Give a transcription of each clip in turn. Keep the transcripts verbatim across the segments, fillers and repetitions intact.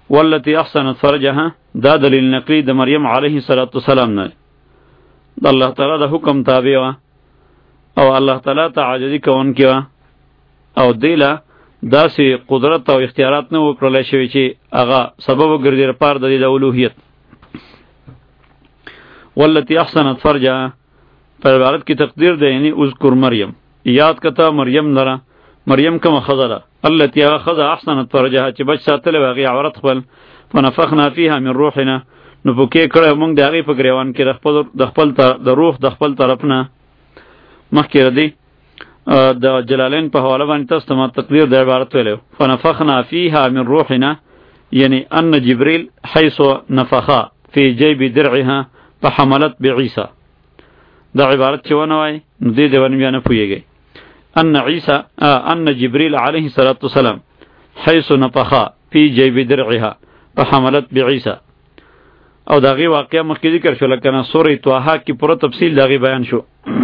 والتي احسنت فرجها دا دلیل نقلی د مریم علیه السلام نه د الله تعالی د حکم تابع وا او الله تعالی ته عاجزی کوونکی وا او دیله داسې قدرت او اختیارات نه وکړل شوی چې هغه سبب وګرځي لپاره د دې اولوهیت. والتي احسنت فرجها پر عبارت کی تقدیر ده یعنی اذکر مریم، یاد کته مریم لره، مریم کوم خزره التي اخذ احسنت فرجها چې بچ ساتل واغي عورت خپل، فنفخنا فيها من روحنا نو پوکې کړه موږ د هغې په ګریوان کې د خپل د خپل د روح د خپل طرف نه. مخکې ردی د جلالین په حواله باندې تاسو ته ما تقدیر د عبارت ویلو فنفخنا فيها من روحنا یعنی ان جبریل حيث نفخ في جيب درعها فحملت بعیسی. دا عبارت چې ونه وای نو دې دی ونه بیا نه پوهیږئ. ان عیسی ان جبریل علیه السلام حيث نفخ في جيب درعها فحملت بعیسی. او داغي واقعا مخکې ذکر شو لکه نه سورې طه کې پوره تفصیل داغي بیان شو.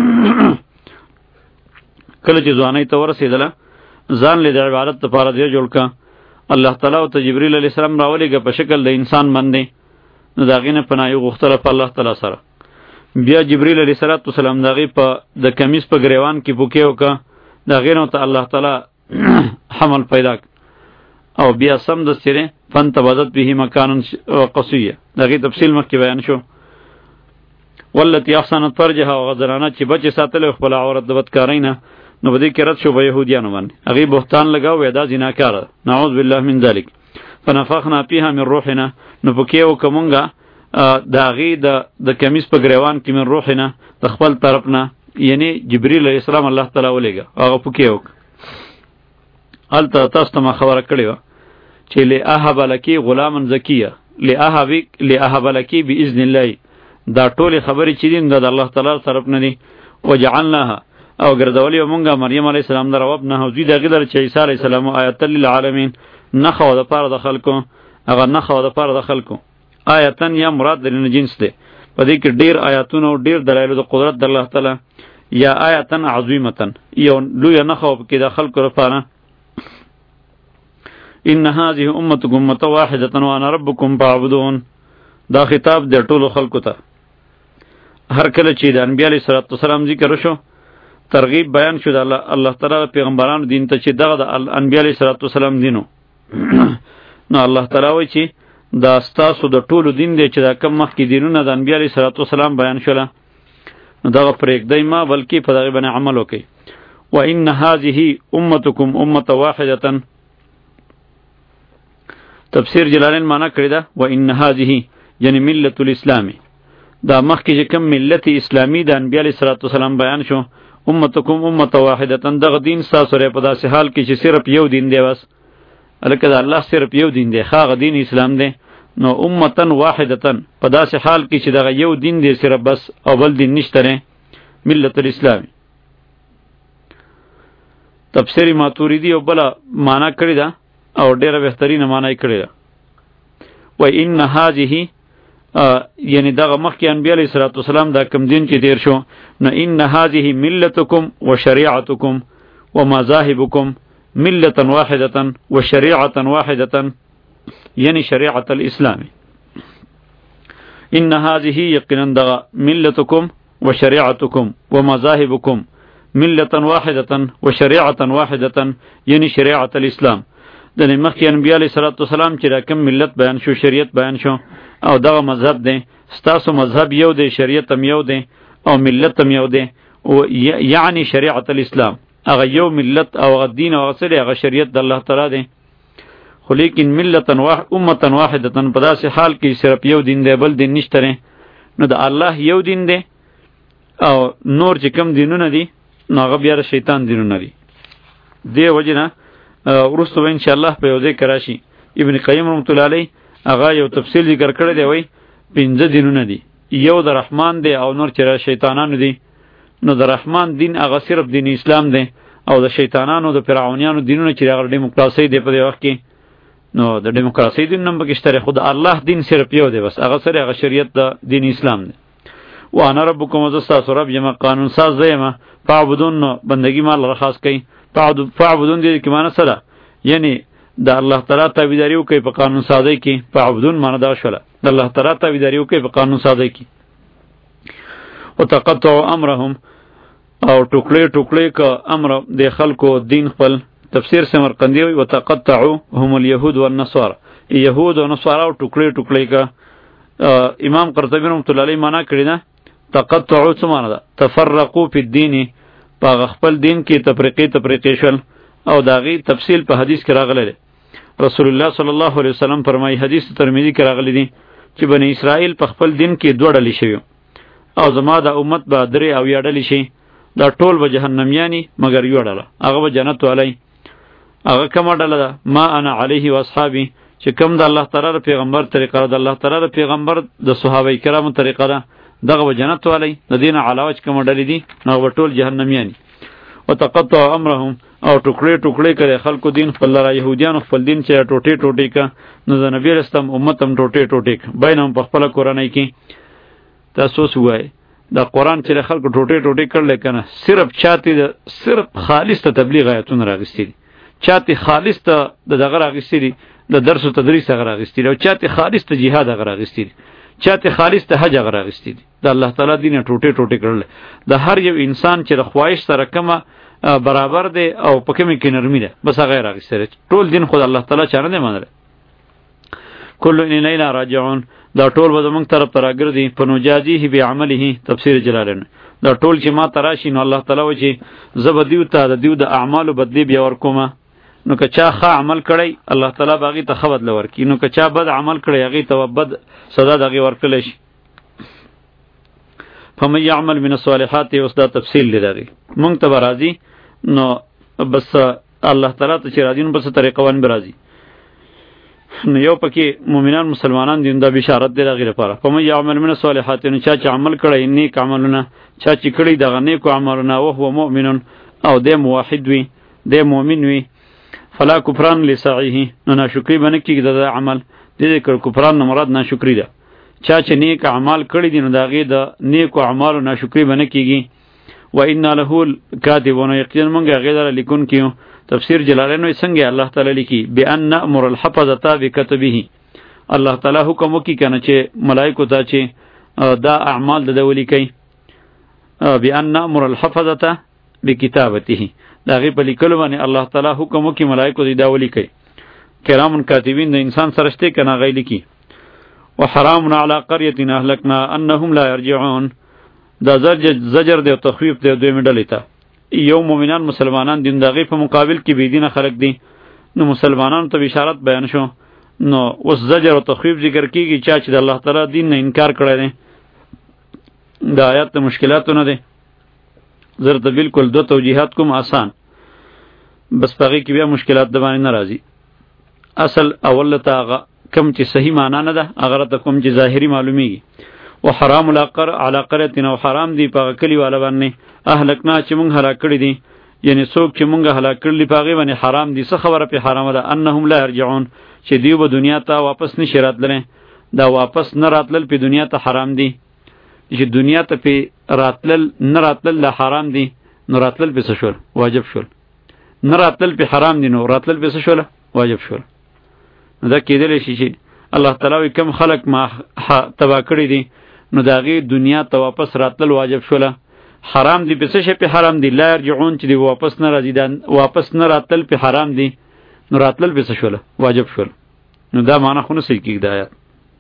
کله چې ځوانۍ ته ورسېدله ځان له د عبادت لپاره دی جوړ کا الله تعالی او ته جبرئیل علیه السلام راولېږه په شکل د انسان باندې نو د هغې نه پناه یې غوښتله په الله تعالی سره. بیا جبرئیل علیه السلام د هغې په د کمیس په ګریوان کې پوکې وکړه د هغې نه ورته الله تعالی حمل پیدا او بیا سمدستي دی فانتبذت به مکانا قصیا. د هغې تفصیل مخکې بیان شو. والتي احسنت فرجها هغه زنانه چې بچې ساتلی خپل عورت د بدکارۍ نه نو په دې کې رد شو په یهودیانو باندې. هغې بهتان لګاو وی دا زناکاره ده نعوذ بالله من ذلک. فنفخنا فيها من روحنا نو پکې وکړه مونږه د هغې د کمیس په ګریوان کې من روحنا د خپل طرف نه یعنی جبریل علیه السلام الله تعالی ولیږه هغه پکې وکړه. هلته تاسو ته ما خبره کړې وه چې لأهب لکی غلاما زکیه لأهب لکی باذن الله. دا ټولې خبرې چې دي دا د الله تعالی طرف نه دي. وجعلناها او ګرځولې مونږه مریم علیه السلام در وابنه او دوی د هغې لره چې عیسی علیه السلام آیت للعالمین نښه وه د پاره د خلکو هغه نښه وه د پاره د خلکو. آیتن یا مراد د جنس دی په دې کې ډېر آیاتونه او ډېر دلایلو د قدرت د الله تعالی یا آیتن عظیمتن یو لویه نښه وه پکې د خلکو لپاره. ان هذه امتکم امة واحدة وانا ربکم فاعبدون. دا خطاب د ټولو خلکو ته. هر کله چې د انبیاء علیه السلام ذکر وشو ترغیب بیان شو د الله تعالی پیغمبرانو دین ته چې دغه د انبیاء علیه السلام دینو نو الله تعالی وایي چې دا ستاسو د ټولو دین دی چې دا کم مخکې دینونه د انبیاء علیه السلام بیان شوله نو دغه پرېږدئ ما بلکې په دغې باندې عمل وکئ. وان هذه امتکم امة واحدة تفسیر جلالین معنا کړې ده وان هذه یعنی ملت الاسلام دا مخکې چې کوم ملت اسلامی د انبیاء علیه السلام بیان شو امتکم امة واحدة دغه دین ستاسو دی په داسې حال کې چې صرف یو دین دی بس هلکه د الله صرف یو دین دی هغه دین اسلام دی نو امتن واحدتن په داسې حال کې چې دغه یو دین دی صرف بس او بل دین نشته دی ملت الاسلامی. تفسیر ماتوریدی او بله معنا کړې ده او ډیره بهترینه معنا یې کړې ده. و ان هذه یعنی دغه مخکې انبیاء علیه السلام دا کم دین چې تیر شو نو ان هذه ملتکم و شریعتکم و مذاهبکم ملة واحدة و شریعة واحدة یعنی شریعة الاسلام. ان هذه یقینا دغه ملتکم و شریعتکم و مذاهبکم ملة واحدة و شریعة واحدة یعنی شریعة الاسلام. د مخکې انبیاء علیه السلام چې دا کوم ملت بیان شو شریعت بیان شو او دغه مذهب دی ستاسو مذهب یو دی شریعت هم یو دی او ملت هم یو دی یعنی شریعت الاسلام هغه یو ملت او هغه دین او هغه څه دی هغه شریعت د الله تعالی دی. خو لیکن ملتا واحد امتا واحدتا په داسې حال کې صرف یو دین دی بل دین نشته دی نو د الله یو دین دی او نور چې کوم دینونه دي نو هغه بیا د شیطان دینونه دي. دې وجې نه وروسته به انشاءالله په یو ځای کې راشي ابن قیم رحمت الله علیه هغه یو تفصیل ذکر کړی دی وایي پنځه دینونه دي یو د رحمان دی او نور چې شیطانانو دي نو د رحمان دین هغه صرف دین اسلام دی او د شیطانانو د فرعونیانو دینونه چې هغه ډیموکراسي دی په دې وخت کې نو د ډیموکراسي دین هم پکې شته خو د الله دین صرف یو دی بس هغه سره هغه شریعت د دین اسلام دی. وانا ربکم ستاسو رب یم قانون ساز یم فاعبدون بندگی مال را خاص کئ فاعبدون دې کې معنی سره یعنی د الله تعالی تابعداري وکړي په قانون سازی کې، په عبدون معنی دا شوله د الله تعالی تابعداري وکړي په قانون سازی کې. وتقطعوا امرهم او ټوکړي ټوکړي ک امر د خلکو دین خپل. تفسیر سمرقندی وی وتقطعوا هم اليهود والنصارى، یهود او نصارا او ټوکړي ټوکړي ک. امام قرطبی رحمۃ اللہ علیہ معنا کړی ده تقطعوا څه معنا ده؟ تفرقوا فی الدین، په خپل دین کې تفریقې تفریقې شول. او داغي تفصیل په حدیث کې راغلی دی. رسول الله صلی الله علیه وسلم فرمایي، حدیث ترمذی کې راغلی دی چې بنی اسرائیل په خپل دین کې دوه ډلې شوي او زما د امت به درې او یا ډلې شي، دا ټول به جهنمیانی مگر یو ډله هغه به جنت والی. هغه کومه ډله ده؟ ما انا علیه و اصحابی، چې کوم د الله تعالی پیغمبر طریقه ده، د الله تعالی پیغمبر د صحابه کرامو طریقه ده، دغه به جنت والی. د دین علاوه کومه ډلې دي نو به ټول جهنمیانی. وتقطع امرهم او ټوکړي ټوکړي کړي خلکو دین خپل را، يهوديان خپل دین چې ټوټي ټوټي کا، نو د نبی رستم امت هم ټوټي ټوټي بینهم په خپل قرآنی کې. تاسو سوای دا قرآن چې خلکو ټوټي ټوټي کړل کنه، صرف چاته صرف خالص ته تبلیغ آیتونه راغستې دي، چاته خالص ته دغه راغستې دي، د درس او تدریس هغه راغستې دي، او چاته خالص ته جهاد هغه راغستې دي، چاته خالص ته حج هغه راغستې دي. د الله تعالی دین ټوټي ټوټي کړل. د هر یو انسان چې د خواهش سره کومه برابر دی او پکې مې کې نرمي ده، بس هغه راغستې. ټول دین خود الله تعالی چانه دی منل. کل الینا راجعون، دا ټول به زمونږ طرف ته راګرځي. په نجازیه بعمله، تفسیر جلالین، دا ټول چې ما تراشي نو الله تعالی و چې زب دیو ته د دیو د اعمالو بدلی بیا ورکومه. نو که چا ښه عمل کړی الله تعالی باغی ته ښه بدله ورکړي، نو که چا بد عمل کړی هغې ته بد سزا د هغې ورکړلی شي. فمن یعمل من الصالحات، اوس دا تفصیل دی دغې مونږ ته به راځي. نو بس الله تعالی ته چې راځي نو بس طریقه ون به راځي. نو یو پکې مؤمنان مسلمانان دي، دا بشارت دی دغې لپاره. فمن یعمل من الصالحات، نو چا چې عمل کړی نیک عملونه، چا چې کړی دغه نیکو عملونه، وهو مؤمن، او دی موحد وي، دی مؤمن وي، فلا کفران لسعیه، نو ناشکری به نه کېږي د عمل. دې ذکر کفران نه مراد ناشکری ده. چا چې نیک اعمال کړي دي نو د هغې د نیکو اعمالو ناشکري به نه کېږي. و انا له کاتبون، یقینا موږ هغې لره لیکونکي یو. تفسیر جلالین وایي څنګه الله تعالی لیکي؟ بان نأمر الحفظة بکتبه، الله تعالی حکم وکړي که نه چې ملایکو ته چې دا اعمال د ده ولیکئ. بان نأمر الحفظة بکتابته، د هغې په لیکلو باندې الله تعالی حکم وکړي ملایکو ته دا ولیکئ. کرام کاتبین د انسان سره شته که نه هغې لیکي. وحرام على قرية اهلكنا انهم لا يرجعون، دا زجر دی او تخویف دی دوی مډلې ته. یو مؤمنان مسلمانان دین دغه په مقابل کې بيدینه خلق دي، نو مسلمانانو ته بشارت بیان شو. نو اوس زجر او تخویف ذکر کیږي چا چې د الله تعالی دین نه انکار کړی دی. دا آیات ته مشکلاتو نه دی، زر ته بالکل دو توجیهات کوم آسان، بس پغې کې بیا مشکلات د باندې ناراضي. اصل اول ته هغه کم چې صحیح معنا نه ده، هغه ته کوم چې ظاهری معلومیږي. و حرام الاقر علی قرية، او حرام دی په کلی والا باندې اهلکنا چې مونږ هلاک کړی دي، یعنی څوک چې مونږ هلاک کړلی په هغې باندې حرام دي. څه خبره پې حرامه ده؟ انهم لا یرجعون، چې دیو به دنیا ته واپس نشي راتللی. دا واپس نه راتلل په دنیا ته حرام دي، چې دنیا ته پې راتلل نه راتلل لا حرام دي. نو راتلل پې څه شول؟ واجب شول. نه راتلل پې حرام دي، نو راتلل پې څه شول؟ واجب شول. نو دا کېدلی شي چې الله تعالی وایي کم خلق ما تباه کړي دي، نو د هغې دنیا ته واپس راتلل واجب شوله. حرام دی په څه شی پې حرام دی؟ لا یرجعون، چې دی واپس نه راځي، دا واپس نه راتلل پې حرام دی، نو راتلل پې څه شوله؟ واجب شول. نو دا معنی خو نه صحیح کېږي د آیات.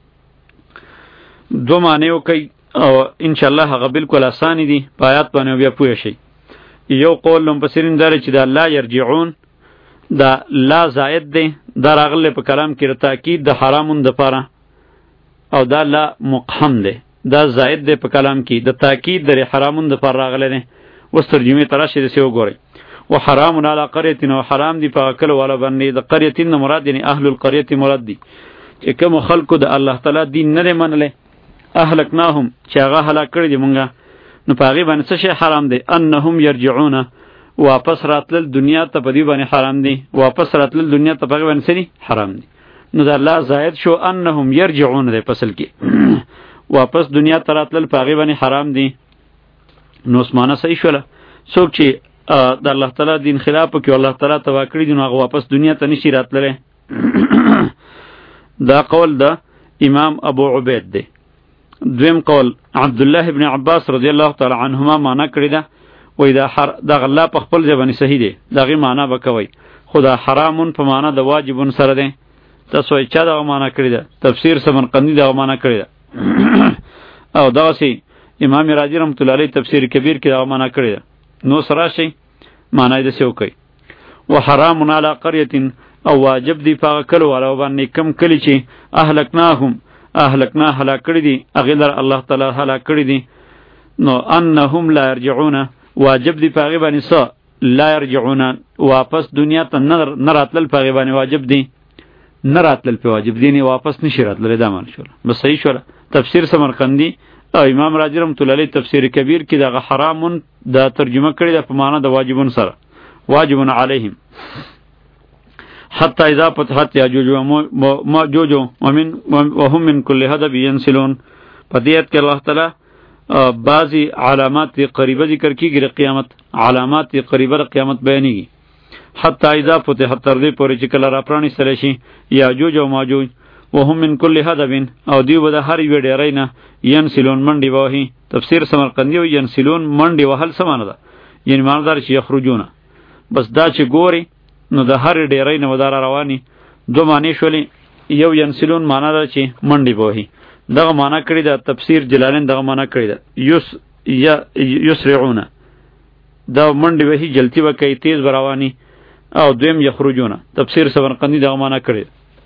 دو معنی وکړئ او انشاءالله هغه بالکل اسانې دي، په آیات باندې بیا پوه شئ. یو قول مفسرین دا دی چې دا لا یرجعون دا لا زائد دی، دا راغلی په کلام کې تاکید د حرامون دپاره، او دا لا مقحم دی، دا زائد دی په کلام کې د تاکید د حرامون دپاره راغلی دی. اوس ترجمې ته راشئ داسې وګورئ. و حرام علی قرية، او حرام دی په کلو والا باندې. د قرية نه مراد یعنی اهل القرية مراد دی، چې کوم خلکو د الله تعالی دین نه دی منلی. اهلکناهم، چې هغه هلاک کړي دي مونږه، نو په هغې باندې څه شی حرام دی؟ انهم یرجعون، واپس راتلل دنیا ته په دې باندې حرام دی. واپس راتلل دنیا ته په هغې باندې څه دي؟ حرام دی. نو دا الله زائد شو، انهم یرجعون دی فصل کې واپس دنیا ته راتلل په هغې باندې حرام دی. نو اوس معنی صحیح شوله. څوک چې د الله تعالی دین خلاف کې الله تعالی تبا کړی دي نو هغه واپس دنیا ته نشي راتللی. دا قول د امام ابو عبید دی. دویم قول عبد الله ابن عباس رضی الله تعالی عنهما معنا کړی ده وای دا حر دا الله په خپل ځبانی صحیح دی دغه معنا وکوي خدا حرامون په معنا د واجبون سره دی. تاسو یې چا دا معنا کړی ده تفسیر سمرقندی دا معنا کړی ده او دا سی امام راضی رحمۃ اللہ علیہ تفسیر کبیر کې دا معنا کړی ده. نو سره شي معنا دې سو کوي وحرام علی قريه او واجب دی په کلو والا باندې کم کلی چې اهلکناهم اهلکنا هلاک کړی دي اغلر الله تعالی هلاک کړی دي نو انهم لا يرجعون واجب دی په باندې سو لا يرجعون واپس دنیا ته نه راتلل په باندې واجب دی نه راتلل په واجب دی نه واپس نشی راتلل دا مان شو بس صحیح شو. تفسیر سمرقندی او امام راضی رحمۃ اللہ علیہ تفسیر کبیر کې دا حرامون دا ترجمه کړی د په معنا د واجبون سره واجبون علیهم حتی اذا فتحت یاجوج و ماجوج ومن وهم من كل هدب ينسلون. پدیت کې الله تعالی بعضی علامات قریبه ذکر کیږي د قیامت علامات قریبه د قیامت بیانېږي. حتی اذا فتحت تر دې پورې چې کله را پرانیستل شي یاجوج او ماجوج وهم من كل هدب او دیو به د هر یو ډیرای نه ینسلون منډي وهي. تفسیر سمرقندی او ینسلون منډي وهل سمانه ده یعنی ماندار چې یخرجون بس دا چې ګوري نو د هر ډیرای نه ودار رواني دو معنی شولې یو ینسلون معنا ده چې منډي وهي دغه معنا کړی ده. تفسیر جلالین دغه معنا کړی ده یس یا یسرعون دا منډي وهي جلتی وکي تیز رواني او دویم یخرجون تفسیر سمرقندی دغه معنا کړی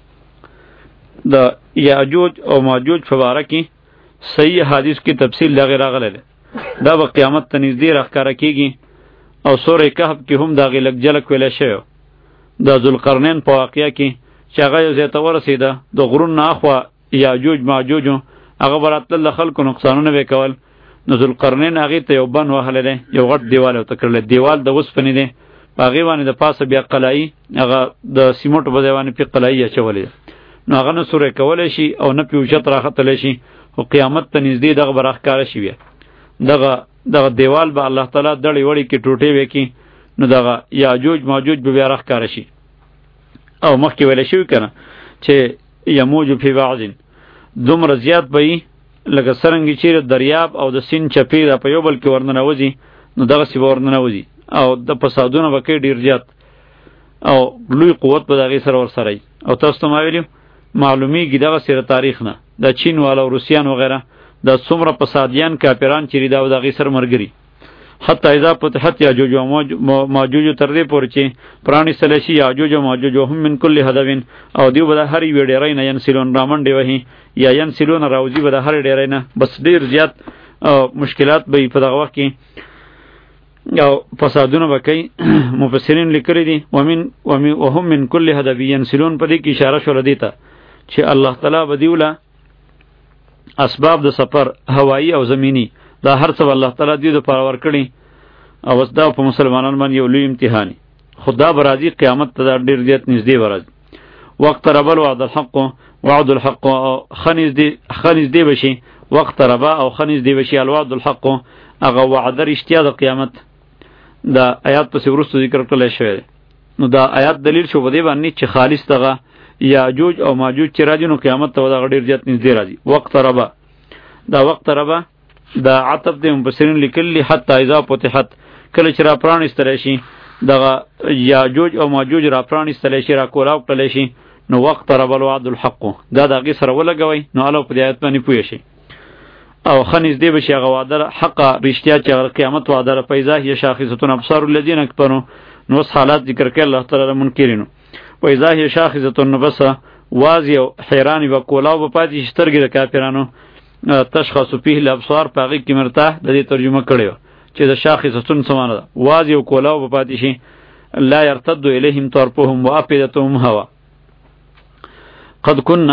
د یاجوج او ماجوج فبارکی صحیح حدیث کی تفصیل دغه راغله دا به قیامت ته نږدې راښکاره کیږي او سورې کهف کې هم دغه لګ جلک ویل شوی د ذوالقرنین په واقعیا کې چې هغه یو ځای ته ورسېده د غرون نه اخوا یاجوج ماجوج هغه براتل خلکو نقصانونه وکول نو ذوالقرنین هغه ته یو بن وهله دی یو غټ دیوال او تکړه دیوال د وسپنې دی هغه باندې د پاسه بیا قلعی هغه د سیمټو په ځای باندې په قلعی اچولې نو هغه نه سورې کولای شي او نه پیوچت راختلی شي او قیامت ته نږدې دغه به راښکاره شي بیا دغه دغه دیوال به الله تعالی دړې وړې کې ټوټې وکړي نو دغه یاجوج ماجوج به بیا راښکاره شي. او مخکې ویلی شوي که نه چې یموج فی بعض دومره زیات به وي لکه څرنګې چیرې دریاب او د سیند چپې دا په یو بل کې ورننوځي نو دغسې به ورننوځي او د فسادونه به کوي ډېر زیات او لوی قوت به د هغې سره ورسره وي. او تاسو ته ما ویلي معلومیږي دغه سره تاریخ نه د چین والا او روسیان وغیره د څومره فسادیان کافران چې دا د هغې سره مرګري. حتی اذا فتحت یاجوج و ماجوج تر دې پورې چې پرانیستلی شي یاجوج و ماجوج هم من کل هدب او دیو به د هر یوې ډیرۍ نه ینسلون رامنډې وهي یا ینسلون راوځي به د هر ډیرۍ نه بس ډېر زیات مشکلات به په دغه وخت کې او فسادونه به کوي. مفسرین لیکلي دي ومن وهم من کل هدب ینسلون په دې کې اشاره شوله دې ته چې الله تعالی به دیوله اسباب د سفر هوایی او زمینی دا هر څه الله تعالی دیو د پاره ورکړي او اوس دا په مسلمانانو باندې یو لوی امتحاني خدا به راځي قیامت ته ډېر زیات نږدې به راځي. وقت ربل وعد الحق وعد الحق خنیز دی خنیز دی بشي وقت ربا او خنیز دی بشي الوعد الحق هغه وعده رښتیا د قیامت دا آیات پسې وروسته ذکر کړل شوی نو دا آیات دلیل شو بده باندې چې خالص دغه یاجوج او ماجوج چې راځي نو قیامت ته دا ډېر زیات نږدې راځي. وقت ربا دا وقت ربا دا عطف د مفسرین لیکلی حتی اذا فتحت کله چې را پرانیستلی شي دغه یاجوج او ماجوج را پرانیستلی شي را کولاو کړلی شي نو وقت ربا الوعد الحق دا د هغې سره ولګوئ نو الله په دې آیت باندې پوه شي او ښه نږدې به شي هغه وعده حقه رښتیا چې هغه قیامت وعده ده. فاذا هي شاخصة ابصار الذین کفروا نو اوس حالات ذکر کوي الله تعالی منکرینو فاذا هي شاخصة نو بس واضح او حیران به کولاو به پاتې شي سترګې د کافرانو تشخص فيه الابصار په هغې کې مرتاح د دې ترجمه کړې وه چې د شاخصة څه معنی ده واضح او کولاو به پاتې شي لا يرتد الیهم طرفهم وافئدتهم هوا. قد كنا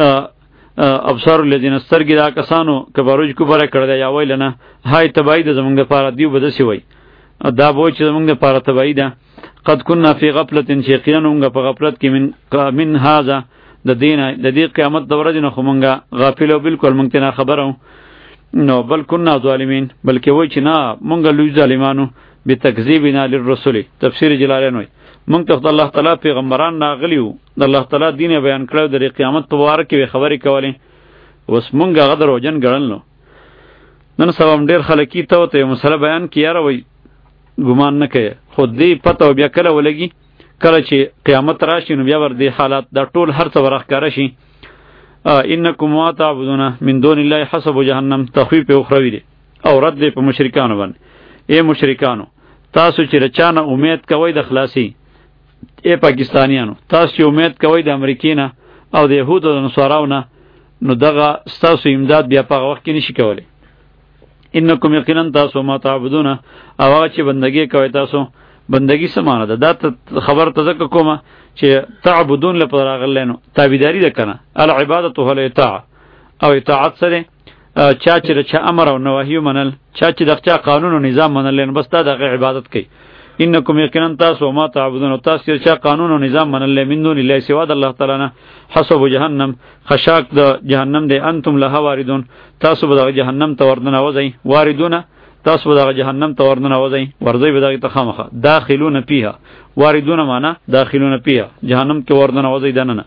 ابصار الذين استرګي دا کسانو کبروج کفر کړی دی یا ویل نه هاي تبعید زمونږ لپاره دیو به داسې وایي دا به وایي چې زمونږ لپاره تبعید ده. قد كنا في غفلة شیقینا مونږ په غفلت کې من من هذا د دین د دې قیامت د ورځې نه خو مونږ غافل او بالکل مونږ ته خبرو نو بل كنا ظالمین بلکې وایي چې نه مونږ لوی ظالمانو بتکذیبنا للرسل. تفسیر جلالین وای مونږ ته الله تعالی پیغمبران ناغلیو د الله تعالی دین بیان کړو د قیامت په واره کې خبرې کولې اوس مونږ هغه دروژن ګڼل نو نن سبا ډیر خلک ته ته مسله بیان کیاره وای ګمان نه کوي خو دې پته بیا کله ولګي کله چې قیامت راشي نو بیا ور دي حالات دا ټول هر څه ورخ شي. انکم ما تعبدون من دون الله حسب جهنم تخویف اخروی دی او رد دی په مشرکانو باندې. اے مشرکانو تاسو چې رچانه امید کوئ د خلاصي، اے پاکستانیانو تاسو چې امید کوئ د امریکینا او د يهودو او نصاراو نه، نو دغه ستاسو امداد بیا په وخت کې نشي کولی. انکم یقینا تاسو ما تعبدون او هغه چې بندگی کوي تاسو بندگی سمانه ده. دا خبر تذکر کومه چې تعبدون لپاره راغلینو تابعداري ده کنه. العبادت هو الاطاعه او اطاعت سره چا چې چا امر او نواهی منل، چا چې دغه قانون او نظام منل، بس دا دغه عبادت کوي. انکم یقینا تاسو ما تعبدون تاسو چې قانون او نظام منل من دون الله سوا د الله تعالی نه، حسب جهنم خشاک د جهنم دی، انتم لها واردون تاسو به د جهنم ته وردن اوځي، واردون تاسو به د جهنم ته وردن اوځي، ورځي به دغه تخامخه داخلون فيها، واردون معنا داخلون فيها جهنم کې وردن اوځي دنه.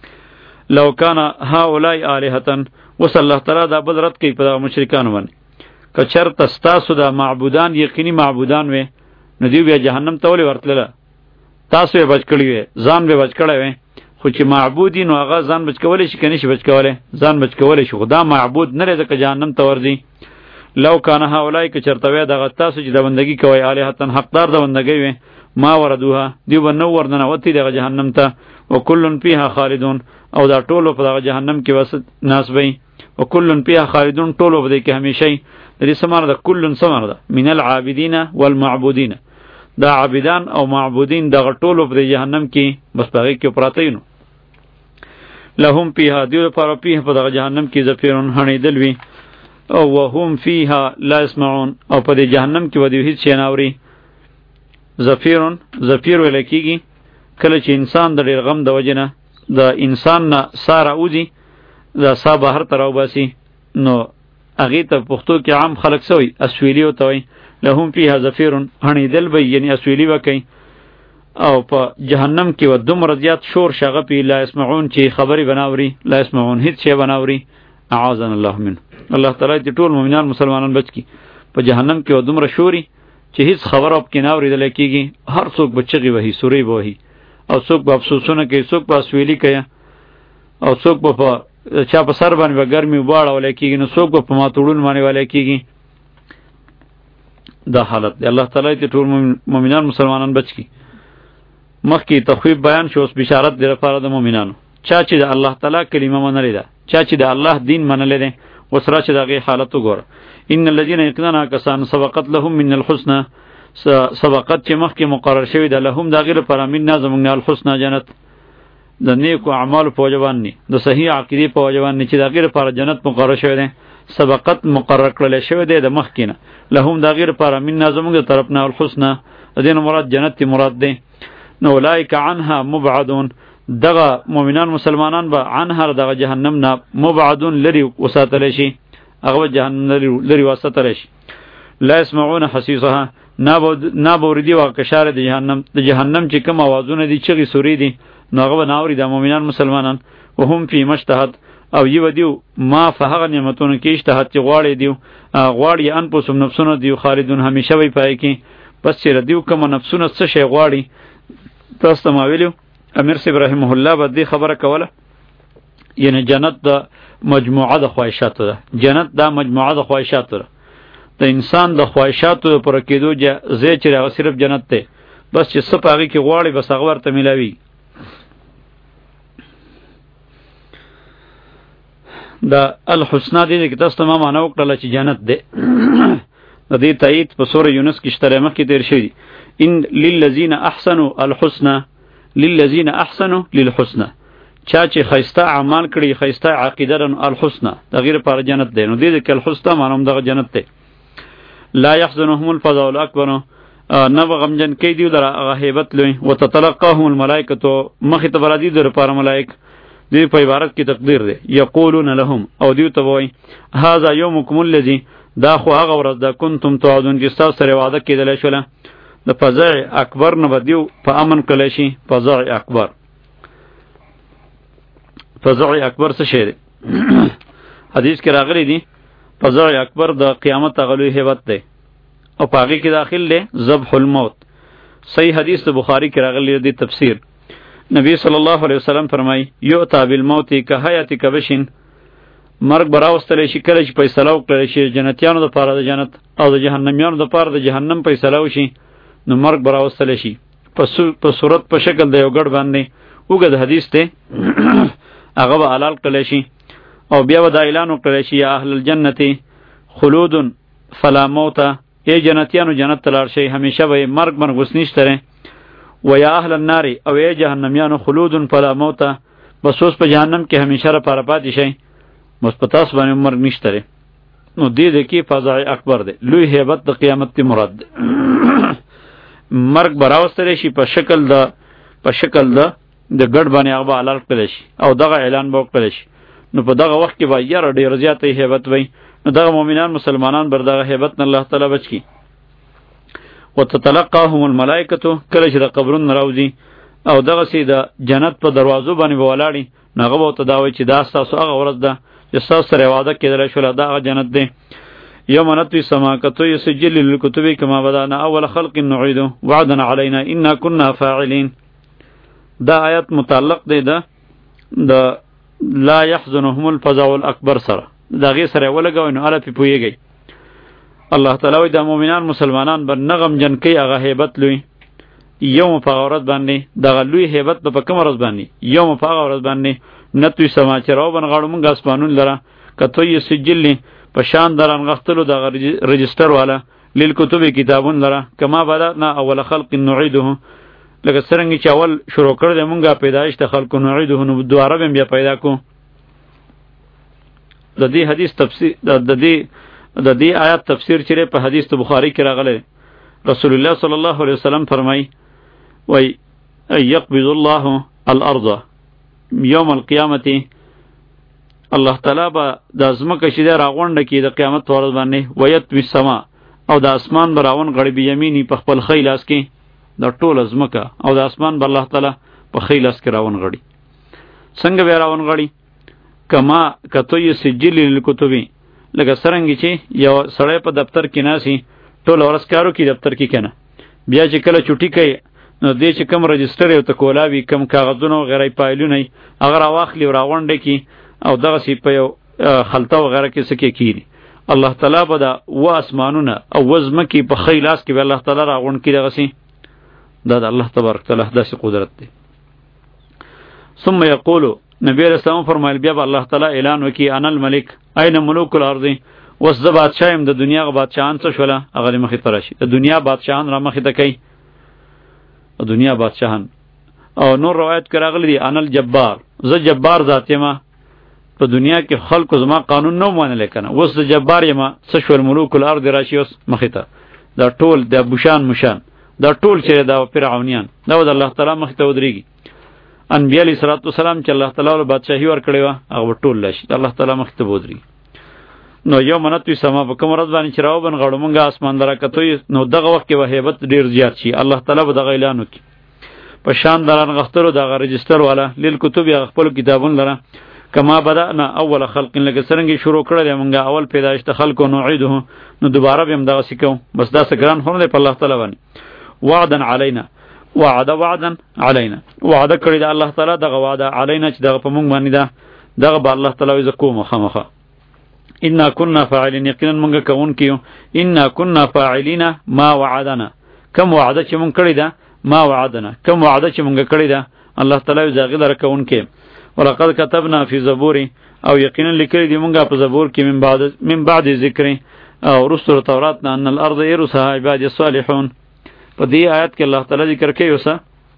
لو کان هؤلاء الهتن وصلی الله تعالی دا بدرت کوي په مشرکان باندې که چرته تاسو د معبودان یقیني معبودان وي نو دی بیا جهنم ته ولې ورتلله؟ تاسو یې بچ کړی وي، ځان به بچ کړی وي، خو چې معبودی نو هغه ځان بچ کولی شي که نشي بچ کولی؟ ځان بچ کولی شي، خو دا معبود نه دی ځکه جهنم ته ورځي. لو کان هؤلاء که چرته وی دغه تاسو چې د بندګي کوئ الهتن حقدار د بندګۍ وي ما وردوها دی به نه ورننوتي دغه جهنم ته، وکل فیها خالدون او دا ټولو په دغه جهنم کې وسط ناس وي، وکل فیها خالدون ټولو په دې کې همیشه وي. د دې سمانه ده کل سمانه ده من العابدین والمعبودین، دا عابدان او معبودین دغه ټولو په جهنم کې بس په هغې کې پراته وي. نو لهم فیها دیو لپاره فیها په دغه جهنم کې زفیرون هڼېدل وي او وهم فیها لا یسمعون او په دې جهنم کې به دوی هېڅ شی نه اوري. زفیرون زفیر ویلی کېږي کله چې انسان د ډېر غم د وجې نه د انسان نه سا راوځي، دا سا بهر ته راوباسي، نو هغې ته پښتو کې عام خلک څه وایي؟ اسویلي ورته وایي. لهم فیها زفیرون هڼېدل به یعنی اسویلي به کوي او په جهنم کې به دومره زیات شور شغپي لا یسمعون چې خبرې به نه اوري، لا یسمعون هېڅ شی به نه اوري. اعاذنا الله منه. الله تعالی دې ټول مؤمنان مسلمانان بچ کړي. په جهنم کې به دومره شوري چې هیڅ خبره پکې نه اورېدلی کېږي، هر څوک به چغې وهي، سورې به وهي او څوک به افسوسونه کوي، څوک به اسویلي کوي او څوک به په چا په سر باندې به ګرمي اوبه اړولی کېږي، نو څوک به په ماتوړون باندې ولی کېږي. دا حالت دی. الله تعالی دې ټول مؤمنان مسلمانان بچ کړي. مخکې تخویف بیان شو، اوس بشارت دی لپاره د مؤمنانو. چا چې د الله تعالی کلمه منلې ده، چا چې د الله دین منلې ده، اوس راشه د هغې حالت وګوره. ان الذین یقیناً کسان سبقت لهم من الحسنى، سبقت چې مخکې مقرر شوی ده لهم د هغې لپاره منا زموږ نه الحسنى جنت، د نیکو اعمالو په وجه باندې، د صحیح عقیدې په وجه باندې چې د هغې لپاره جنت مقرر شوی دی. سبقت مقرر کړلی شوی دی د مخکې نه، لهم د هغې لپاره منا زموږ د طرف نه الحسنى، د دې نه مراد جنت تی مراد دی. نو اولئک عنها مبعدون، دغه مؤمنان مسلمانان به عنها دغه جهنم نه مبعدون لري وساتلی شي، هغه جهنم لري وساتلی شي. لا يسمعون حسیسها، نه به اورېدي هغه کشاره د جهنم، د جهنم چې کوم اوازونه دي چغې سورې دي نو هغه به نه اوري د مؤمنان مسلمانان. وهم فی مشتهد او یو دیو ما په هغه نعمتونو کې اشتهد چې غواړي دیو غواړي انفسهم نفسونه دیو خالدون همیشه وي پای کې. بس چې دیو کوم نفسونه څه شی غواړي، تاسو ته ما ویلو امیر صاحب رحمه الله به دې خبره کوله، یعنی جنت د مجموعه د خواهشاتو ده، جنت دا مجموعه د خواهشاتو ده، د انسان د خواهشاتو د پوره کېدو ځای چې هغه صرف جنت دی. بس چې څه په هغې کې غواړي بس هغه ورته میلاوي. دا الحسنا دی کې تاسو ته ما معنا وکړله چې جنت دی. د دې تایید په سوره یونس کې شته، مخکې تېر شوي دي. ان للذین احسنوا الحسنى، للذین احسنوا للحسنى، چا چې ښایسته اعمال کړي، ښایسته عقیده لري، الحسنى د هغې لپاره جنت دی. نو دې کې الحسنى معنا هم دغه جنت دی. لا یحزنهم الفزع الاکبر، نه به غمجن کوي دوی لره هغه هیبت لوی. وتتلقاهم الملائکة، مخې ته به راځي دوی لپاره ملایک. دوی په عبارت کې تقدیر دی. یقولون لهم، او دوی ته به وایي هذا یومکم الذی، دا خو هغه ورځ ده کنتم توعدون چې ستاسو سره وعده کېدلی شوله. د فزع اکبر نه بدیو په امن کله شي. فزع اکبر فزع اکبر څه شی دی؟ حدیث کې راغلی دی فزع اکبر د قیامت غلوی هیبت دی او پاغي کې داخل دی ذبح الموت. صحیح حدیث د بخاری کې راغلی دی تفسیر. نبی صلی الله علیه وسلم فرمای یؤتا بالموت کحیات کبشن، مرګ براوستل شي کله چې فیصله وکړي شي جنتیانو د پاره د جنت او د جهنميانو د پاره د جهنم فیصله وشي، نو مرګ براوستل شي په صورت په شکل د یو ګډ باندې. وګد حدیث ته هغه به حلال کړي شي او بیا به دا اعلان وکړي شي یا اهل الجنه خلود فلا موت، ای جنتیانو جنت تلار شي همیشه به مرګ مرګ نشته. و یا اهل النار او ای جهنميانو خلود فلا موت، بس اوس په جهنم کې همیشه را پاره پاتې شي، مثبتاس باندې مرګ نشته. نو دې دې کې فزع اکبر دی، لوی هیبت د قیامت تی مراد دی. مرګ براوستل شي په شکل د په شکل د د ګډ باندې هغه حلال کړي شي او دغه اعلان به وکړي شي. نو په دغه وخت کې به یاره ډېر زیاته هیبت وي. نو دغه مؤمنان مسلمانان بر دغه هیبت نه الله تعالی بچ کی. وتتلقاهم الملائکه، کله چې د قبرون راوځي او دغه سي د جنت په دروازو باندې ولاړی، نغه به تداوي چې دا تاسو هغه ورځ ده چې تاسو سره وعده کېدل شو دا هغه جنت دی. یوم نطوی السماء کطوی سجل للکتب کما بدانا اول خلق نعيد وعدا علينا انا كنا فاعلين. دا آیت متعلق دی دا د لا يحزنهم الفزع الاکبر سره، دا غي سره ولګوي نو اله په پويږي. الله تعالی وی د مؤمنان مسلمانان بر نغم جن کوي هغه هیبت لوی یوم په غورت باندې، دغه لوی هیبت په کوم ورځ باندې؟ یوم په غورت باندې نتوی سما چې راو بن غړو مونږ اسمانون لره کتوی سجل په شان درن غختلو د رجستر والا للکتب کتابون لره کما بدانا اول خلق نعيده، لکه څنګه چې اول شروع کړل مونږه پیدایش ته خلق نعيده نو دواره بیا پیدا کو. د دې حدیث تفسیر د دې د دې آیات تفسیر چې په حدیث بخاری کې راغلی، رسول الله صلی الله علیه وسلم فرمای وای یقبض الله الارض یوم القیامت، الله تعالی به د ازمکه چې راغونډه کې د قیامت ورځ باندې ویت السما، او د اسمان براون غړي به یمینی په خپل خیلاس کې د ټول ازمکه او د اسمان به الله تعالی په خیلاس کې راون غړي. څنګه به راون غړي؟ کما کتوی سجل للکتب، لکه څنګه چې یو سړی په دفتر کې ناسي ټول ورځ کارو کې دفتر کې کنه، بیا چې کله چټي کوي نو دې چې کم رجستر یو ته کولاوي کم کاغذونه او غیره فایلونه هغه راواخلي راغونډه کې او دغه سی په یو خلطه وغیره کې سکه کیږي. الله تعالی به دا و اسمانونه او وزمه کې په خیلاس کې به الله تعالی راغونډ کې دغه سي، دا د الله تبارک تعالی داسې قدرت دی. ثم یقول نبی رسول الله فرمایل بیا به الله تعالی اعلان وکي انا الملک اين ملوک الارض، وس د بادشاہم د دنیا غ بادشاہان څه شوله هغه مخې ته راشي، د دنیا بادشاہان را مخې ته کوي د دنیا بادشاہان. او نور روایت کې راغلی دی انا الجبار، زه جبار ذات یم په دنیا کې خلق زما قانون نو مانل کنه، وس د جبار یم څه شول ملوک الارض راشي اوس مخې ته، دا ټول د بوشان مشان دا ټول چې دا فرعونیان دا د الله تعالی مخې ته ودرېږي. انبیاء علیه الصلاۃ والسلام چې الله تعالی له بادشاہي ور کړی و هغه ټول لشي الله تعالی مخې ته ودرېږي. نو یو منتوی سما په کوم ورځ باندې چې راو بن غړو مونږه اسمان درکتوي، نو دغه وخت کې وهیبت ډیر زیات شي، الله تعالی به دغه اعلان وکړي په شان دران غخترو دغه رجستر والا لیل کتب یا خپل کتابون لره کما بدانا اول خلق، لکه څنګه شروع کړل مونږه اول پیدایش ته خلق نو نعيده نو دوباره به هم دغه سکو. بس دا سګران هون دی په الله تعالی باندې. وعدا علینا، وعده وعدا علینا، وعده کړی دا الله تعالی دغه وعده علینا چې دغه په مونږ باندې دا دغه به الله تعالی ز کوم خامخه. انا كنا فاعلين، یقینا مونږ کوون کیو، انا كنا فاعلين ما وعدنا، کم وعده چې مونږ کړی دا ما وعدنا، کم وعده چې مونږ کړی دا الله تعالی زاغی لره کوون کی. ولقد كتبنا في زبور، او یقینا لیکلی دی مونږه په زبور کې من بعد من بعد ذکر او رسل تورات نه ان الارض يرثها عباد الصالحون. په دې آیات کې الله تعالی ذکر کوي اوسه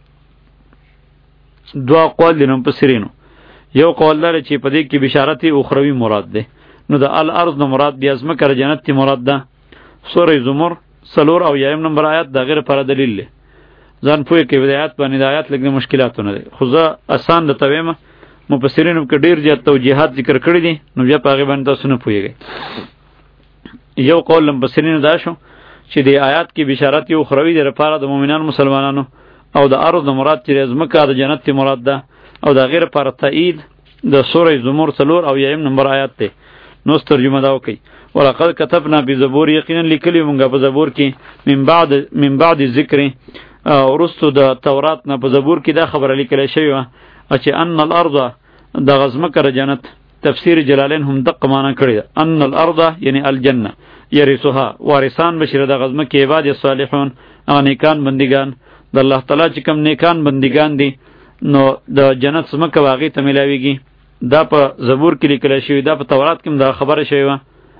دعا قول دینم په سرینو، یو قول لري چې په دې کې بشارت اخروی مراد ده، نو د الارض نو مراد بیا ازمکه جنت تی مراد ده. سوره زمر سلور او یایم نمبر آیات دا غیر پر دلیل له ځان پوهه کې بدایات باندې آیات لګنه مشکلاتونه ده، خو ځا آسان د تویمه مفسرینو کې ډیر زیات توجیهات ذکر کړی دي، نو بیا پاغه باندې تاسو نه پوهیږئ. یو قول مفسرینو دا شو چې د آیات کې بشارت یو خروي د لپاره د مؤمنان مسلمانانو او د ارض د مراد چې زمکه د جنت تی مراد ده او د غیر پر تایید د سوره زمر څلور او یم نمبر آیات ته نو ترجمه دا وکي ولقد كتبنا بزبور یقینا لیکلی مونږه په زبور کې من بعد من بعد ذکر ورستو د تورات نه په زبور کې دا خبره لیکل شوی و چې ان الارض د غزمکه د جنت تفسیر جلالین هم دقه معنا کړی ان الارض یعنی الجنه یرثها وارثان بشیر د غزمکه عباد صالحون او نیکان بندگان د الله تعالی چې کوم نیکان بندگان دي نو د جنت سمکه واغې ته ملاویږي دا په زبور کې لیکل شوی دا په تورات کې دا خبره شوی و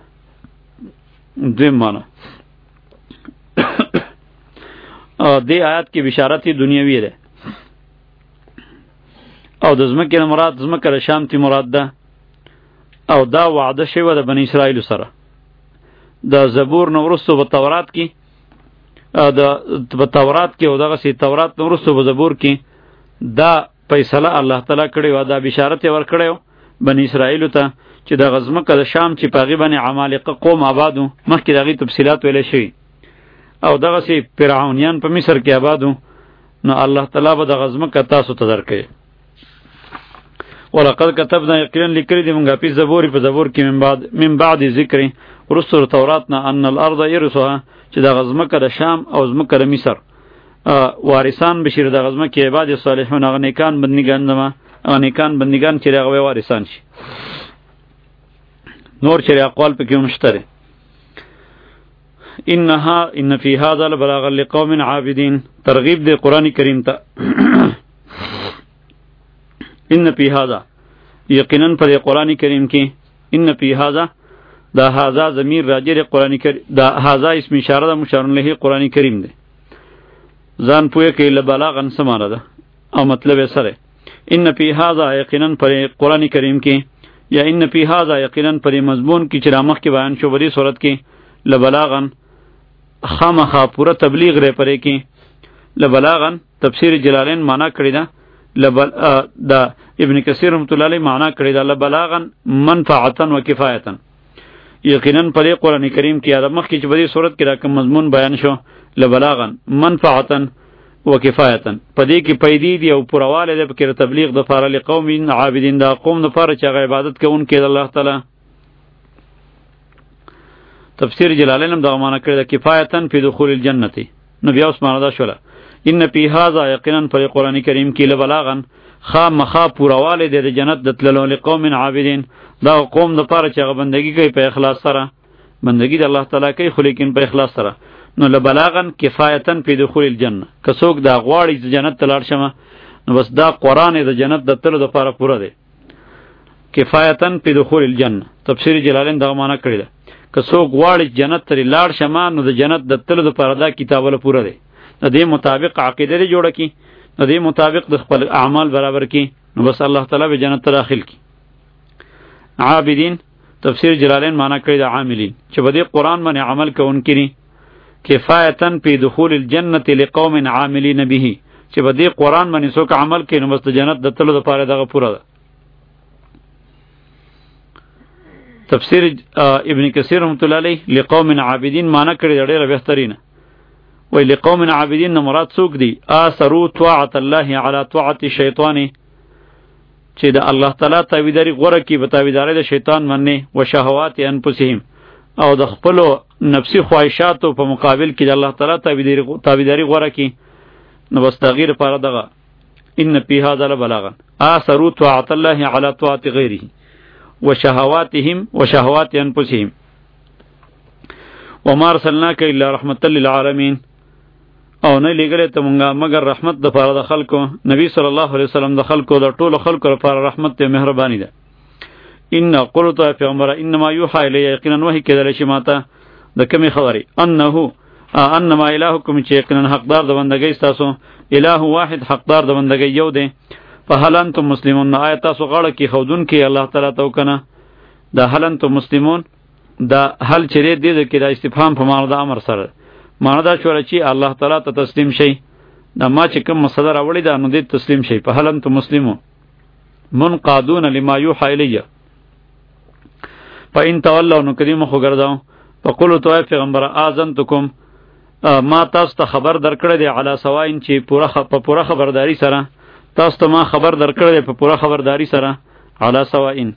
دویم معنا او دې آیات کې بشارت دنیوي ده او د زمکه مراد زمکه شام تی مراد ده او دا وعده شوی د بنی اسرائیل سره د زبور نو ورسو په تورات کې د په تورات کې او دغه سي تورات نو ورسو په زبور کې دا فیصله الله تعالی کړی و دا بشارت ور کړی بنی اسرائیل ته چې د غزمکه د شام چې پاغي باندې عمالقه قوم آبادو مخکې دغه تفصيلات ویل شوی او دغه سي فرعونیان په مصر کې آبادو نو الله تعالی به د غزمکه تاسو ته درکړي ولقد كتبنا يقينا لكل دي منغا في زبور په زبور کې من بعد من بعد ذکر رسل توراتنا ان الارض يرثها چې د غزمکه د شام او زمکه د مصر وارثان بشیر د غزمکه عباد صالحون غنیکان بندگان دما غنیکان بندگان چې هغه وارثان شي نور چې اقوال په کې مشتره انها ان في هذا لبلاغ لقوم عابدين ترغیب دی قران کریم ته ان فی هذا یقینا پر قرآن کریم کې ان فی هذا دا هذا ضمیر راجع دی قرآن کریم دا هذا اسم اشاره ده مشار الیه قرآن کریم دی ځان پوهه کې لبلاغن سماره ده او مطلب یې سره ان فی هذا یقینا پر قرآن کریم کې یا ان فی هذا یقینا پر مضمون کې چې رامخ کې بیان شو بری صورت کې لبلاغن خامخا پورا تبلیغ لري پرې کې لبلاغن تفسیر جلالین معنا کړی ده لبل دا ابن کثیر رحمۃ اللہ علیہ معنی کړی دا لبلاغا منفعتا و کفایتا یقینا پر قرآن کریم کې ادم مخ کې چې بری صورت کې راکم مضمون بیان شو لبلاغا منفعتا و کفایتا پدې کې پیدې دی او پرواله د فکر تبلیغ د فار لقوم عابدین دا قوم د فار چې عبادت کوونکي د الله تعالی تفسیر جلالین هم دا معنی کړی دا کفایتا فی دخول الجنه نو بیا اوس معنی دا شوله ان فی هذا یقینا پر قرآن کریم کې لبلاغن خام مخا پورواله د جنت د تللو لقوم عابدین دا قوم د پاره چې بندگی کوي په اخلاص سره بندگی د الله تعالی کوي خو لیکن په اخلاص سره نو لبلاغن کفایتا فی دخول الجنه کڅوک دا غواړي چې جنت ته لاړ شمه نو بس دا قرآن د جنت د تللو لپاره پوره دی کفایتا فی دخول الجنه تفسیر جلالین دا معنی کړی ده کڅوک غواړي جنت ته لاړ شمه نو د جنت د تللو لپاره دا کتابه پوره دی د دې مطابق عقیده لري جوړه کی د دې مطابق د خپل اعمال برابر کی نو بس الله تعالی به جنت ته داخل کی عابدین تفسیر جلالین معنی کړی د عاملین چې په دې قران باندې عمل کوونکي ني کفایتا فی دخول الجنه لقوم عاملین به چې په دې قران باندې څوک عمل کوي نو بس د جنت د تلو لپاره دغه پوره ده تفسیر ابن کثیر رحمۃ اللہ علیہ لقوم عابدین معنی کړی ډېر بهترینه وی لقوم عابدین مراد څوک دی اثروا طاعت الله علی طاعت الشیطان چې د الله تعالی تابعداري غوړه کی به تابعداري د شیطان باندې او شهوات انفسهم او د خپل نفسي خواهشاتو په مقابل کې د الله تعالی تابعداري تابعداري غوړه کی نو بس تغییر پر دغه ان فی هذا لبلاغا اثروا طاعت الله علی طاعت غیره وشهواتهم وشهوات انفسهم وما ارسلناک الا رحمتا للعالمین او نه لګلې ته مونږه مگر رحمت د پاره د خلکو نبی صلی الله علیه وسلم د خلکو د ټولو خلکو لپاره رحمت ته مهربانی ده ان قلت پیغمبر انما یوحى الی یقینا وحی کېدل شي ماته د کمی خبري انه انما الهکم چې یقینا حقدار د بندګۍ تاسو الہ واحد حقدار د بندګۍ یو دی فهل انتم مسلمون آیات تاسو غاړه کې خودون کې الله تعالی تو کنه د هل انتم مسلمون دا هل چره دې د کې د استفهام په معنی د امر سره معنی دا شوړه چې الله تعالی ته تسلیم شي دا ما چې کوم مصدر اوړي دا نو دې تسلیم شي په هل انتم مسلمون منقادون لما یوحى الیه فإن تولوا نو کدی مخ ګرځاو فقولوا تو پیغمبر اذنتکم ما تاسو ته خبر درکړی دی علی سواین چې پوره په پوره خبرداری سره تاسو ته ما خبر درکړی دی په پوره خبرداری سره علی سواین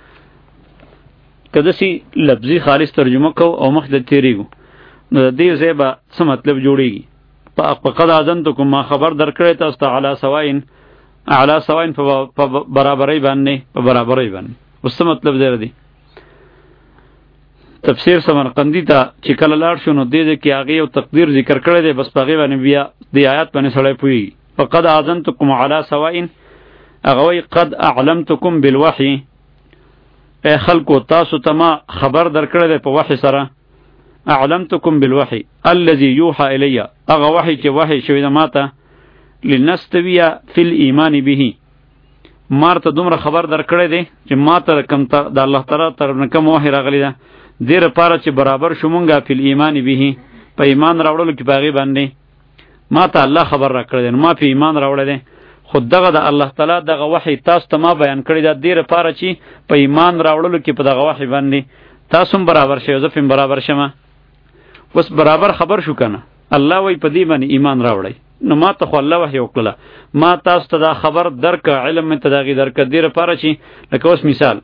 کده سی لفظي خالص ترجمه کو او مخ د تیریګو نو د دې ځای به څه مطلب جوړیږي په قد اذنتکم ما خبر درکړی تاسو ته علی سواین علی سواین په برابرۍ باندې په برابرۍ باندې اوس څه مطلب دی ردی تفسیر سمرقندی ته چې کله لاړ شو نو دې دې کې هغه یو تقدیر ذکر کړی دی بس پغې باندې بیا د آیات باندې سړی پوي فقد اذنتکم علی سواین هغه وی قد اعلمتکم بالوحی ای خلکو تاسو ته ما خبر درکړی دی په وحی سره اعلمتکم بالوحی الذي یوحى الی هغه وحی چې وحی شوی د ماته لنستوی فی الایمان به مارته دومره خبر درکړی دی چې ماته کم د الله تعالی طرف نه کوم وحی راغلی ده دې لپاره چې برابر شو مونږه فی الایمان به په ایمان راوړلو کې باغی باندې ما ته الله خبر راکړی دی ما په ایمان راوړل دی خود دغه د الله تعالی دغه وحی تاسو ته ما بیان کړی دا دې لپاره چې په ایمان راوړلو کې په دغه وحی باندې تاسو برابر شئ زه په برابر شمه اوس برابر خبر شو کنه الله وی په دې باندې ایمان راوړی نو ما ته خو الله وحی وکړه ما تاسو ته دا خبر درک علم مې تداغي درک دې لپاره چې لکه اوس مثال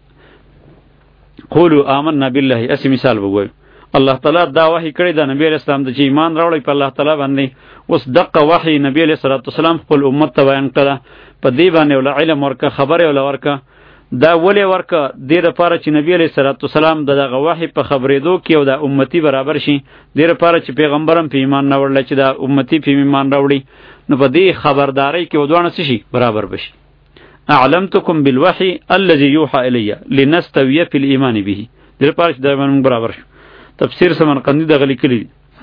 قولوا آمنا بالله اسی مثال وګوي الله تعالی دا وحی کړی دا نبی علیہ السلام د چې ایمان راوړی په الله تعالی باندې اوس دغه وحی نبی علیہ الصلوۃ والسلام خپل امت ته بیان کړه په دې باندې ول علم ورکه خبره ول ورکه دا ولې ورکه دې لپاره چې نبی علیہ الصلوۃ والسلام دغه وحی په خبرېدو کې او د امتی برابر شي دې لپاره چې پیغمبرم په ایمان نه وړل چې دا امتی په ایمان راوړي نو په دې خبرداري کې ودوانه شي برابر بشي اعلمتکم بالوحی الذي یوحى الی لنستوی فی الایمان به دې لپاره چې دا باندې برابر شي تفسیر سمرقندی دغه لیکلی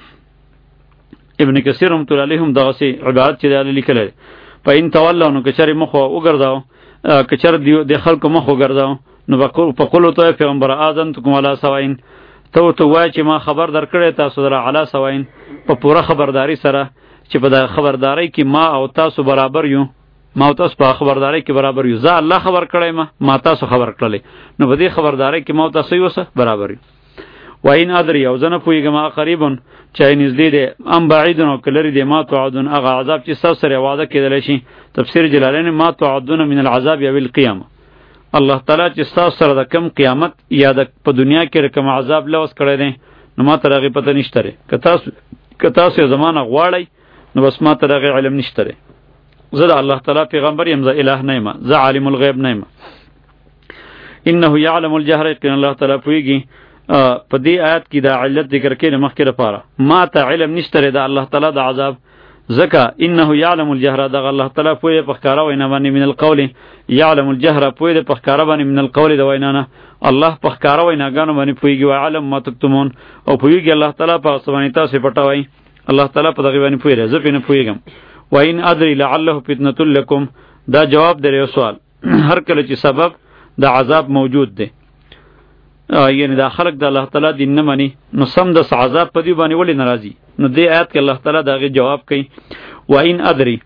ابن کثیر رحمۃ اللہ علیہ هم دغه سي عبارت چې دا لیکل په ان تولوا نو کچری مخ وګرځاو کچر دی د خلکو مخ وګرځاو نو په قولو ته پیغمبر اذن تکم علی سواین تو تو وای چې ما خبر درکړی تاسو در علی سواین په پوره خبرداری سره چې په د خبرداری کې ما او تاسو برابر یو ما او تاسو په خبرداری کې برابر یو زه الله خبر کړی ما ما تاسو خبر کړلی نو په دې خبرداری کې ما او تاسو یو سره برابر یو و این ادری او زنه پویګما قریبون چای نږدې دی ام بعیدن او کلری دی ما توعدون هغه عذاب چې تاسو سره وعده کېدل شي تفسیر جلالین ما توعدون من العذاب یا القیامه الله تعالی چې تاسو سره د کم قیامت یا د په دنیا کې کوم عذاب لوس کړی دی نو ما ته هغه پته نشته ری که تاسو که تاسو زمانه غواړی نو بس ما ته هغه علم نشته ری زه د الله تعالی پیغمبر یم زه الہ نه یم زه عالم الغیب نه یم انه یعلم الجهر ان الله تعالی پویږي په دې آیات کې دا علت ذکر کړي مخکې لپاره ما ته علم نشته دا الله تعالی د عذاب زکه انه یعلم الجهر دا الله تعالی پوهه په ښکارا وینا باندې من القول یعلم الجهر پوهه په ښکارا باندې من القول د وینا نه الله په ښکارا ویناګانو باندې پوهیږي او علم ما تکتمون او پوهیږي الله تعالی په سبحانه تاسو پټوي الله تعالی په دغه باندې پوهیږي زه پینې پوهیږم وان ادري لعله فتنه لكم دا جواب دی یو سوال هر کله چې سبب د عذاب موجود دی یعنی دا خلق د الله تعالی دین نه مانی نو سم د عذاب په دی باندې ولې ناراضي نو دې آیات کې الله تعالی داغه جواب کوي و ان ادري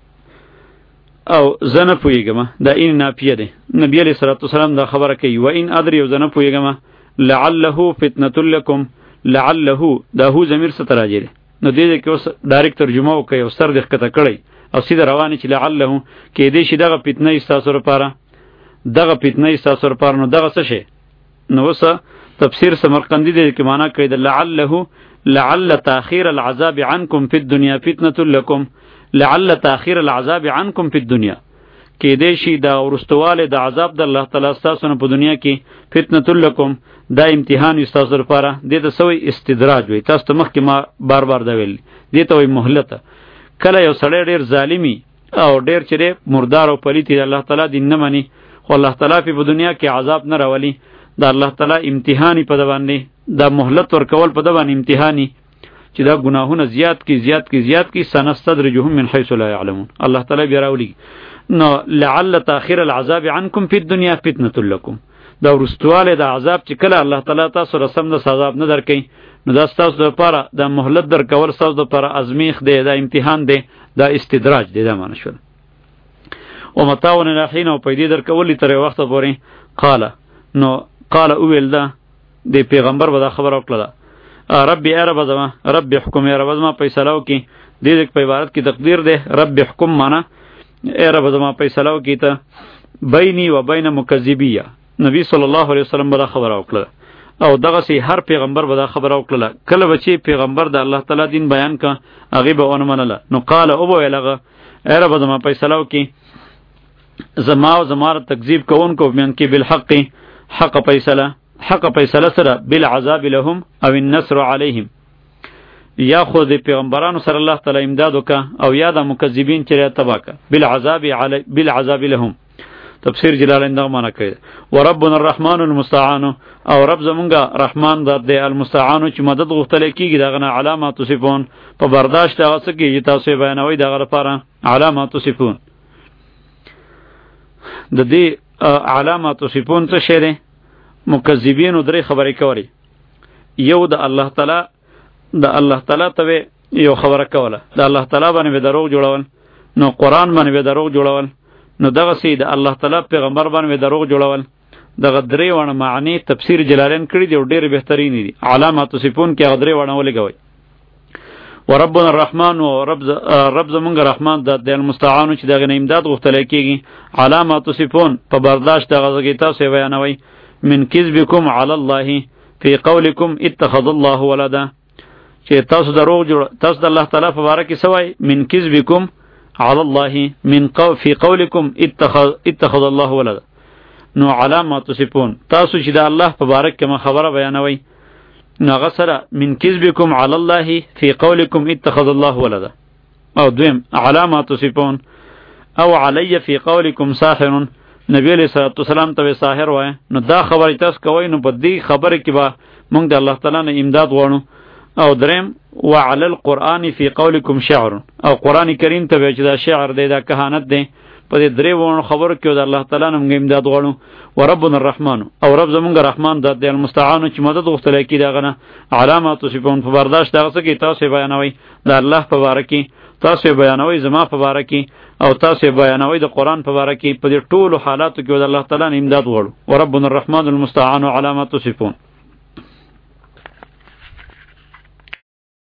او زنه پویګم دا ان نافیه ده نبی علیہ الصلوۃ والسلام دا خبره کوي و ان ادري او زنه پویګم لعله فتنه لكم لعله دا هو ضمیر څه تراجه نو دې کې اوس ډایرکټ ترجمه وکي او سر دې کته کړی او سیده روانه چې لعله کې دې شي دغه فتنه ایستاسو لپاره دغه فتنه ایستاسو لپاره نو دغه څه شي نو وسه تفسیر سمرقندی دې کې معنا کوي د لعله لعل تاخير العذاب عنكم في الدنيا فتنه لكم لعل تاخير العذاب عنكم في الدنيا کې دې شي دا ورستواله د عذاب د الله تعالی تاسو په دنیا کې فتنه لكم دا امتحان تاسو لپاره دې ته سوی استدراج وي تاسو مخ کې ما بار بار دا ویل دې ته وي مهلت کله یو سړی ډیر ظالمی او ډیر چره مردار او پلیتی الله تعالی دین نه مانی خو الله تعالی په دنیا کې عذاب نه راولي دا الله تعالی امتحانی په باندې دا مهلت ورکول په باندې امتحانی چې دا گناهونه زیات کی زیات کی زیات کی سنستدرجهم من حيث لا يعلمون الله تعالی بیا راولي نو لعل تاخير العذاب عنكم في الدنيا فتنه لكم دا ورستواله دا عذاب چې کله الله تعالی تاسو رسم د عذاب نه درکې نو دا تاسو لپاره دا مهلت درکول تاسو لپاره ازمیخ دی دا امتحان دی دا استدراج دی دا معنی شول او متاون الحين او پیدا درکول تر وخت پورې قال نو قال اویل دا د پیغمبر به دا خبر وکړه رب ای رب زما، رب حکم ای رب زما فیصله وکي. دې دې په عبارت کې تقدیر ده رب حکم معنا ای رب زما فیصله وکي ته بیني و بین مکذبیه. نبی صلی الله علیه وسلم به خبر وکړه او دغه سي هر پیغمبر به دا خبر وکړه. کله به چې پیغمبر د الله تعالی دین بیان کا هغه به اون منله نو قال او به لغه ای رب زما فیصله وکي زما او زما تکذیب کوونکو من کې بالحق حق فیصله حق فیصله سره بالعذاب لهم او النصر علیهم. یا خود پیغمبرانو سره الله تعالی امداد وکا او یا د مکذبین چې تباکا بالعذاب علی بالعذاب لهم. تفسیر جلالین دا معنا کوي وربنا الرحمن المستعان او رب زمونږه رحمان ذات دی المستعان چې مدد غوښتل کیږي دغه علامات صفون په برداشت هغه څه کې تاسو بیانوي دغه لپاره علامات صفون. د دې علامات صفون څه شی دی؟ مکذبین درې خبرې کوي. یو د الله تعالی د الله تعالی ته یو خبره کوله د الله تعالی باندې دروغ جوړول، نو قرآن باندې دروغ جوړول، نو دغه سي د الله تعالی پیغمبر باندې دروغ جوړول. دغه درې وړه معنی تفسیر جلالین کړي دي او ډېر بهترین دي. علامات صفون کې هغه درې وړه ولګوي. وربنا الرحمن و رب ز... رب زمونږ رحمان د المستعان چې دغه امداد غوښتل کیږي. علامات صفون په برداشت دغه ځای تاسو بیانوي من کذبکم علی الله فی قولکم اتخذ الله ولدا، چې تاسو دروغ جوړ تاسو د الله تعالی په باره کې سوای من کذبکم علی الله من قو فی قولکم اتخذ اتخذ الله ولدا. نو علامات صفون تاسو چې د الله په باره کې ما خبره بیانوي نو غسر من کذبکم علی الله فی قولکم اتخذ الله ولدا. او دویم علامات صفون او علی فی قولکم ساحر، نبی علیہ الصلوۃ والسلام ته ساحر وای. نو دا خبره تاسو کوی نو په دې خبره کې به مونږ د الله تعالی نه امداد غواړو. او دریم وعلى القرآن فی قولکم شعر، او قرآن کریم ته چې دا شعر دی دا کهانت دی. په دې درې وونو خبرو کې د الله تعالی نه موږ امداد غواړو. وربنا الرحمن او رب زمونږ رحمان ذات دی المستعان چې مدد غوښتل کی دغه نه علامات صفون په برداشت دغه څه کې تاسو بیانوي د الله په باره کې، تاسو بیانوي زما په باره کې، او تاسو بیانوي د قرآن په باره کې. په دې ټولو حالاتو کې د الله تعالی نه امداد غواړو. وربنا الرحمن المستعان علامات صفون.